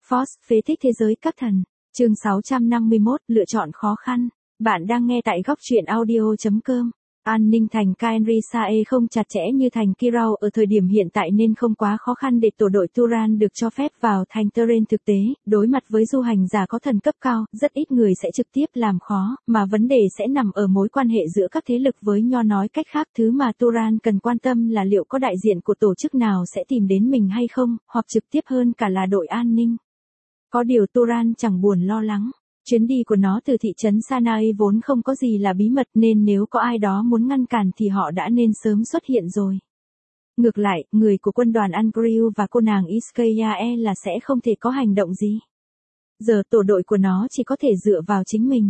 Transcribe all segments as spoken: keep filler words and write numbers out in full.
Force, phế tích thế giới các thần. Chương sáu trăm năm mươi mốt, lựa chọn khó khăn. Bạn đang nghe tại góc truyện audio chấm com. An ninh thành Caenrisae không chặt chẽ như thành Kirau ở thời điểm hiện tại nên không quá khó khăn để tổ đội Turan được cho phép vào thành Turin. Thực tế, đối mặt với du hành giả có thần cấp cao, rất ít người sẽ trực tiếp làm khó, mà vấn đề sẽ nằm ở mối quan hệ giữa các thế lực với nho. Nói cách khác, thứ mà Turan cần quan tâm là liệu có đại diện của tổ chức nào sẽ tìm đến mình hay không, hoặc trực tiếp hơn cả là đội an ninh. Có điều Turan chẳng buồn lo lắng. Chuyến đi của nó từ thị trấn Sanae vốn không có gì là bí mật nên nếu có ai đó muốn ngăn cản thì họ đã nên sớm xuất hiện rồi. Ngược lại, người của quân đoàn Angriu và cô nàng Iskayae là sẽ không thể có hành động gì. Giờ tổ đội của nó chỉ có thể dựa vào chính mình.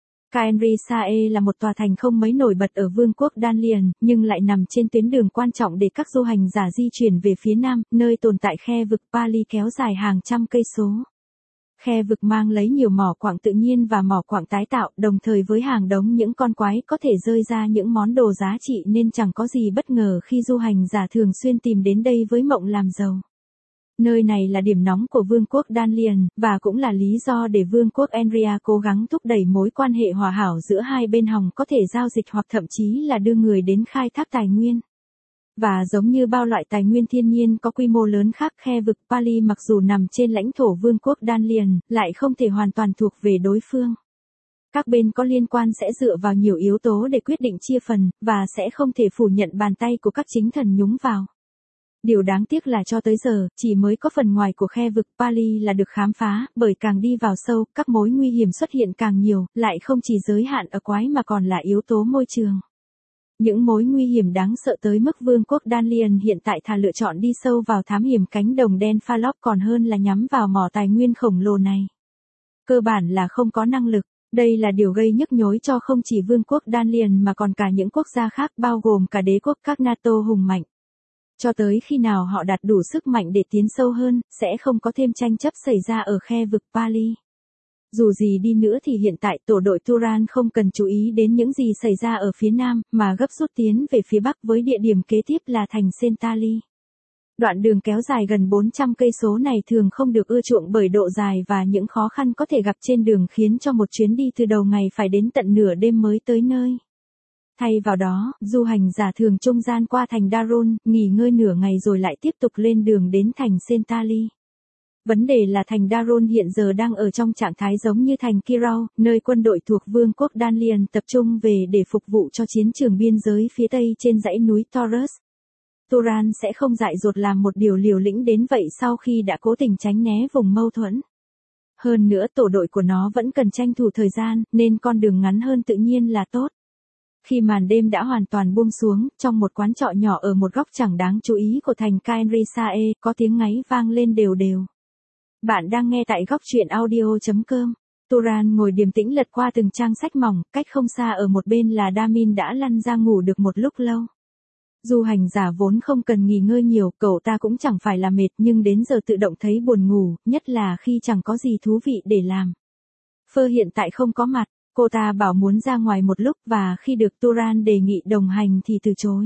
Caenrisae là một tòa thành không mấy nổi bật ở vương quốc Danlian, nhưng lại nằm trên tuyến đường quan trọng để các du hành giả di chuyển về phía nam, nơi tồn tại khe vực Pali kéo dài hàng trăm cây số. Khe vực mang lấy nhiều mỏ quặng tự nhiên và mỏ quặng tái tạo, đồng thời với hàng đống những con quái có thể rơi ra những món đồ giá trị nên chẳng có gì bất ngờ khi du hành giả thường xuyên tìm đến đây với mộng làm giàu. Nơi này là điểm nóng của vương quốc Danlian, và cũng là lý do để vương quốc Enria cố gắng thúc đẩy mối quan hệ hòa hảo giữa hai bên hòng có thể giao dịch hoặc thậm chí là đưa người đến khai thác tài nguyên. Và giống như bao loại tài nguyên thiên nhiên có quy mô lớn khác, khe vực Pali mặc dù nằm trên lãnh thổ vương quốc Danlian, lại không thể hoàn toàn thuộc về đối phương. Các bên có liên quan sẽ dựa vào nhiều yếu tố để quyết định chia phần, và sẽ không thể phủ nhận bàn tay của các chính thần nhúng vào. Điều đáng tiếc là cho tới giờ, chỉ mới có phần ngoài của khe vực Pali là được khám phá, bởi càng đi vào sâu, các mối nguy hiểm xuất hiện càng nhiều, lại không chỉ giới hạn ở quái mà còn là yếu tố môi trường. Những mối nguy hiểm đáng sợ tới mức vương quốc Danlian hiện tại thà lựa chọn đi sâu vào thám hiểm cánh đồng đen Falok còn hơn là nhắm vào mỏ tài nguyên khổng lồ này. Cơ bản là không có năng lực. Đây là điều gây nhức nhối cho không chỉ vương quốc Danlian mà còn cả những quốc gia khác, bao gồm cả đế quốc các NATO hùng mạnh. Cho tới khi nào họ đạt đủ sức mạnh để tiến sâu hơn, sẽ không có thêm tranh chấp xảy ra ở khe vực Pali. Dù gì đi nữa thì hiện tại tổ đội Turan không cần chú ý đến những gì xảy ra ở phía nam, mà gấp rút tiến về phía bắc với địa điểm kế tiếp là thành Sentali. Đoạn đường kéo dài gần bốn trăm cây số này thường không được ưa chuộng bởi độ dài và những khó khăn có thể gặp trên đường khiến cho một chuyến đi từ đầu ngày phải đến tận nửa đêm mới tới nơi. Thay vào đó, du hành giả thường trung gian qua thành Darun, nghỉ ngơi nửa ngày rồi lại tiếp tục lên đường đến thành Sentali. Vấn đề là thành Darun hiện giờ đang ở trong trạng thái giống như thành Kirau, nơi quân đội thuộc vương quốc Danlian tập trung về để phục vụ cho chiến trường biên giới phía tây trên dãy núi Taurus. Turan sẽ không dại dột làm một điều liều lĩnh đến vậy sau khi đã cố tình tránh né vùng mâu thuẫn. Hơn nữa tổ đội của nó vẫn cần tranh thủ thời gian, nên con đường ngắn hơn tự nhiên là tốt. Khi màn đêm đã hoàn toàn buông xuống, trong một quán trọ nhỏ ở một góc chẳng đáng chú ý của thành Caenrisae, có tiếng ngáy vang lên đều đều. Bạn đang nghe tại góc truyện audio chấm com. Turan ngồi điềm tĩnh lật qua từng trang sách mỏng, cách không xa ở một bên là Damin đã lăn ra ngủ được một lúc lâu. Du hành giả vốn không cần nghỉ ngơi nhiều, cậu ta cũng chẳng phải là mệt nhưng đến giờ tự động thấy buồn ngủ, nhất là khi chẳng có gì thú vị để làm. Phơ hiện tại không có mặt, cô ta bảo muốn ra ngoài một lúc và khi được Turan đề nghị đồng hành thì từ chối.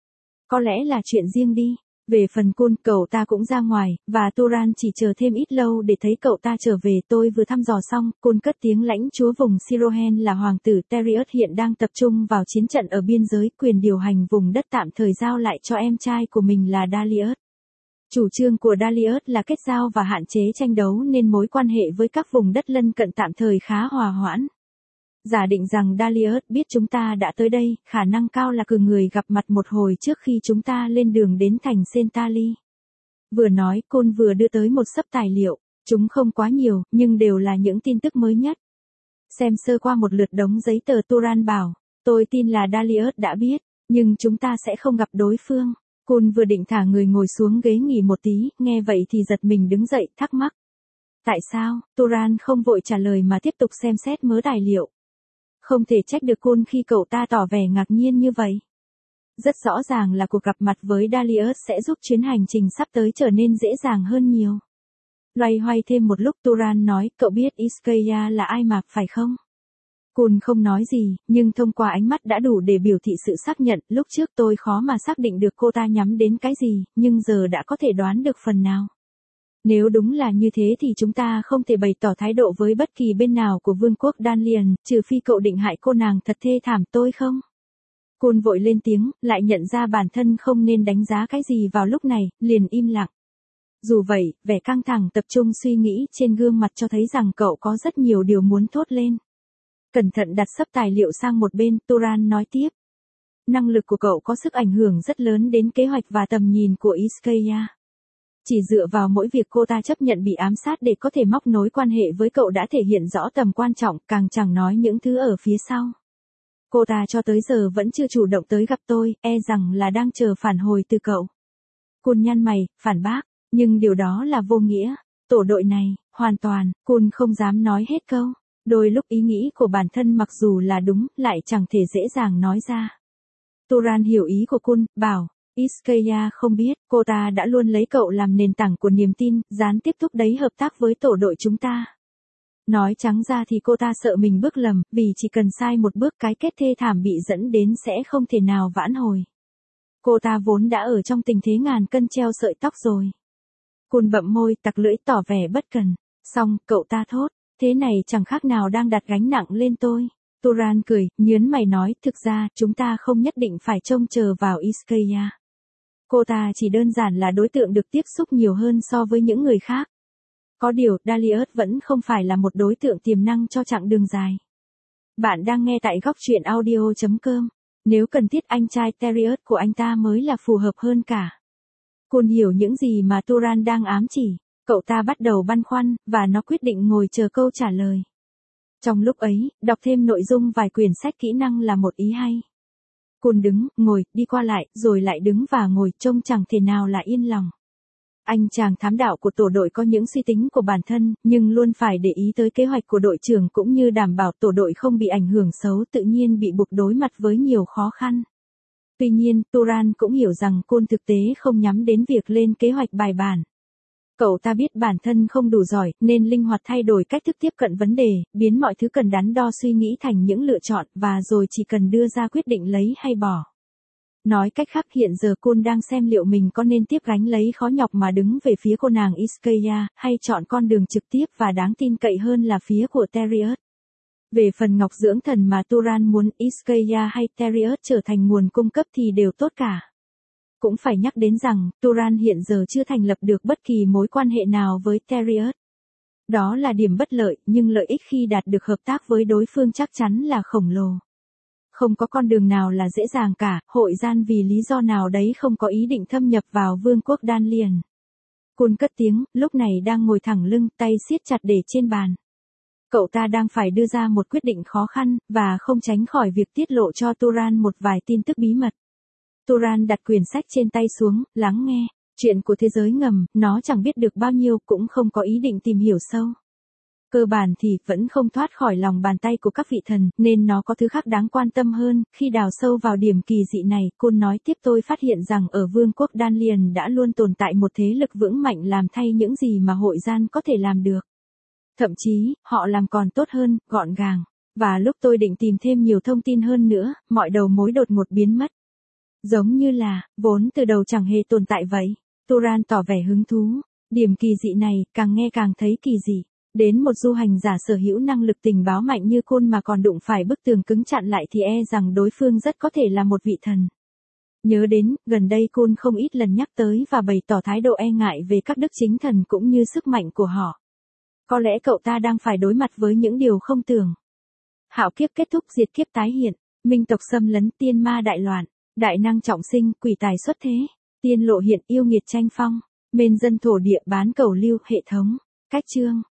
Có lẽ là chuyện riêng đi. Về phần Côn, cậu ta cũng ra ngoài, và Turan chỉ chờ thêm ít lâu để thấy cậu ta trở về. Tôi vừa thăm dò xong, Côn cất tiếng, lãnh chúa vùng Sirohen là hoàng tử Terius hiện đang tập trung vào chiến trận ở biên giới, quyền điều hành vùng đất tạm thời giao lại cho em trai của mình là Dalius. Chủ trương của Dalius là kết giao và hạn chế tranh đấu nên mối quan hệ với các vùng đất lân cận tạm thời khá hòa hoãn. Giả định rằng Dalius biết chúng ta đã tới đây, khả năng cao là cử người gặp mặt một hồi trước khi chúng ta lên đường đến thành Sentali. Vừa nói, Côn vừa đưa tới một xấp tài liệu. Chúng không quá nhiều, nhưng đều là những tin tức mới nhất. Xem sơ qua một lượt đống giấy tờ, Turan bảo, tôi tin là Dalius đã biết, nhưng chúng ta sẽ không gặp đối phương. Côn vừa định thả người ngồi xuống ghế nghỉ một tí, nghe vậy thì giật mình đứng dậy, thắc mắc. Tại sao? Turan không vội trả lời mà tiếp tục xem xét mớ tài liệu. Không thể trách được Côn khi cậu ta tỏ vẻ ngạc nhiên như vậy. Rất rõ ràng là cuộc gặp mặt với Dalius sẽ giúp chuyến hành trình sắp tới trở nên dễ dàng hơn nhiều. Loay hoay thêm một lúc, Turan nói, cậu biết Iskaya là ai mà, phải không? Côn không nói gì, nhưng thông qua ánh mắt đã đủ để biểu thị sự xác nhận. Lúc trước tôi khó mà xác định được cô ta nhắm đến cái gì, nhưng giờ đã có thể đoán được phần nào. Nếu đúng là như thế thì chúng ta không thể bày tỏ thái độ với bất kỳ bên nào của vương quốc Danlian, trừ phi cậu định hại cô nàng thật thê thảm tôi không? Côn vội lên tiếng, lại nhận ra bản thân không nên đánh giá cái gì vào lúc này, liền im lặng. Dù vậy, vẻ căng thẳng tập trung suy nghĩ trên gương mặt cho thấy rằng cậu có rất nhiều điều muốn thốt lên. Cẩn thận đặt sấp tài liệu sang một bên, Turan nói tiếp. Năng lực của cậu có sức ảnh hưởng rất lớn đến kế hoạch và tầm nhìn của Iskaya. Chỉ dựa vào mỗi việc cô ta chấp nhận bị ám sát để có thể móc nối quan hệ với cậu đã thể hiện rõ tầm quan trọng, càng chẳng nói những thứ ở phía sau. Cô ta cho tới giờ vẫn chưa chủ động tới gặp tôi, e rằng là đang chờ phản hồi từ cậu. Cun nhăn mày, phản bác, nhưng điều đó là vô nghĩa. Tổ đội này, hoàn toàn, Cun không dám nói hết câu. Đôi lúc ý nghĩ của bản thân mặc dù là đúng, lại chẳng thể dễ dàng nói ra. Turan hiểu ý của Cun, bảo, Iskaya không biết, cô ta đã luôn lấy cậu làm nền tảng của niềm tin, gián tiếp thúc đẩy hợp tác với tổ đội chúng ta. Nói trắng ra thì cô ta sợ mình bước lầm, vì chỉ cần sai một bước cái kết thê thảm bị dẫn đến sẽ không thể nào vãn hồi. Cô ta vốn đã ở trong tình thế ngàn cân treo sợi tóc rồi. Cun bậm môi, tặc lưỡi tỏ vẻ bất cần. Xong, cậu ta thốt, thế này chẳng khác nào đang đặt gánh nặng lên tôi. Turan cười, nhớn mày nói, thực ra, chúng ta không nhất định phải trông chờ vào Iskaya. Cô ta chỉ đơn giản là đối tượng được tiếp xúc nhiều hơn so với những người khác. Có điều, Dalius vẫn không phải là một đối tượng tiềm năng cho chặng đường dài. Bạn đang nghe tại góc truyện audio chấm com. Nếu cần thiết anh trai Terius của anh ta mới là phù hợp hơn cả. Cun hiểu những gì mà Turan đang ám chỉ. Cậu ta bắt đầu băn khoăn, và nó quyết định ngồi chờ câu trả lời. Trong lúc ấy, đọc thêm nội dung vài quyển sách kỹ năng là một ý hay. Cun đứng, ngồi, đi qua lại, rồi lại đứng và ngồi, trông chẳng thể nào là yên lòng. Anh chàng thám đạo của tổ đội có những suy tính của bản thân, nhưng luôn phải để ý tới kế hoạch của đội trưởng cũng như đảm bảo tổ đội không bị ảnh hưởng xấu, tự nhiên bị buộc đối mặt với nhiều khó khăn. Tuy nhiên, Turan cũng hiểu rằng Cun thực tế không nhắm đến việc lên kế hoạch bài bản. Cậu ta biết bản thân không đủ giỏi, nên linh hoạt thay đổi cách thức tiếp cận vấn đề, biến mọi thứ cần đắn đo suy nghĩ thành những lựa chọn, và rồi chỉ cần đưa ra quyết định lấy hay bỏ. Nói cách khác, hiện giờ Cun đang xem liệu mình có nên tiếp gánh lấy khó nhọc mà đứng về phía cô nàng Iskaya, hay chọn con đường trực tiếp và đáng tin cậy hơn là phía của Terius. Về phần ngọc dưỡng thần mà Turan muốn, Iskaya hay Terius trở thành nguồn cung cấp thì đều tốt cả. Cũng phải nhắc đến rằng, Turan hiện giờ chưa thành lập được bất kỳ mối quan hệ nào với Terius. Đó là điểm bất lợi, nhưng lợi ích khi đạt được hợp tác với đối phương chắc chắn là khổng lồ. Không có con đường nào là dễ dàng cả, hội gian vì lý do nào đấy không có ý định thâm nhập vào vương quốc Danlian. Cun cất tiếng, lúc này đang ngồi thẳng lưng, tay siết chặt để trên bàn. Cậu ta đang phải đưa ra một quyết định khó khăn, và không tránh khỏi việc tiết lộ cho Turan một vài tin tức bí mật. Turan đặt quyển sách trên tay xuống, lắng nghe. Chuyện của thế giới ngầm, nó chẳng biết được bao nhiêu, cũng không có ý định tìm hiểu sâu. Cơ bản thì vẫn không thoát khỏi lòng bàn tay của các vị thần, nên nó có thứ khác đáng quan tâm hơn. Khi đào sâu vào điểm kỳ dị này, Cun nói tiếp, tôi phát hiện rằng ở vương quốc Danlian đã luôn tồn tại một thế lực vững mạnh làm thay những gì mà hội gian có thể làm được. Thậm chí, họ làm còn tốt hơn, gọn gàng. Và lúc tôi định tìm thêm nhiều thông tin hơn nữa, mọi đầu mối đột ngột biến mất. Giống như là, vốn từ đầu chẳng hề tồn tại vậy. Turan tỏ vẻ hứng thú. Điểm kỳ dị này, càng nghe càng thấy kỳ dị. Đến một du hành giả sở hữu năng lực tình báo mạnh như Cun mà còn đụng phải bức tường cứng chặn lại thì e rằng đối phương rất có thể là một vị thần. Nhớ đến, gần đây Cun không ít lần nhắc tới và bày tỏ thái độ e ngại về các đức chính thần cũng như sức mạnh của họ. Có lẽ cậu ta đang phải đối mặt với những điều không tưởng. Hạo kiếp kết thúc, diệt kiếp tái hiện, minh tộc xâm lấn, tiên ma đại loạn, đại năng trọng sinh, quỷ tài xuất thế, tiên lộ hiện, yêu nghiệt tranh phong, mên dân thổ địa, bán cầu lưu, hệ thống. Cách chương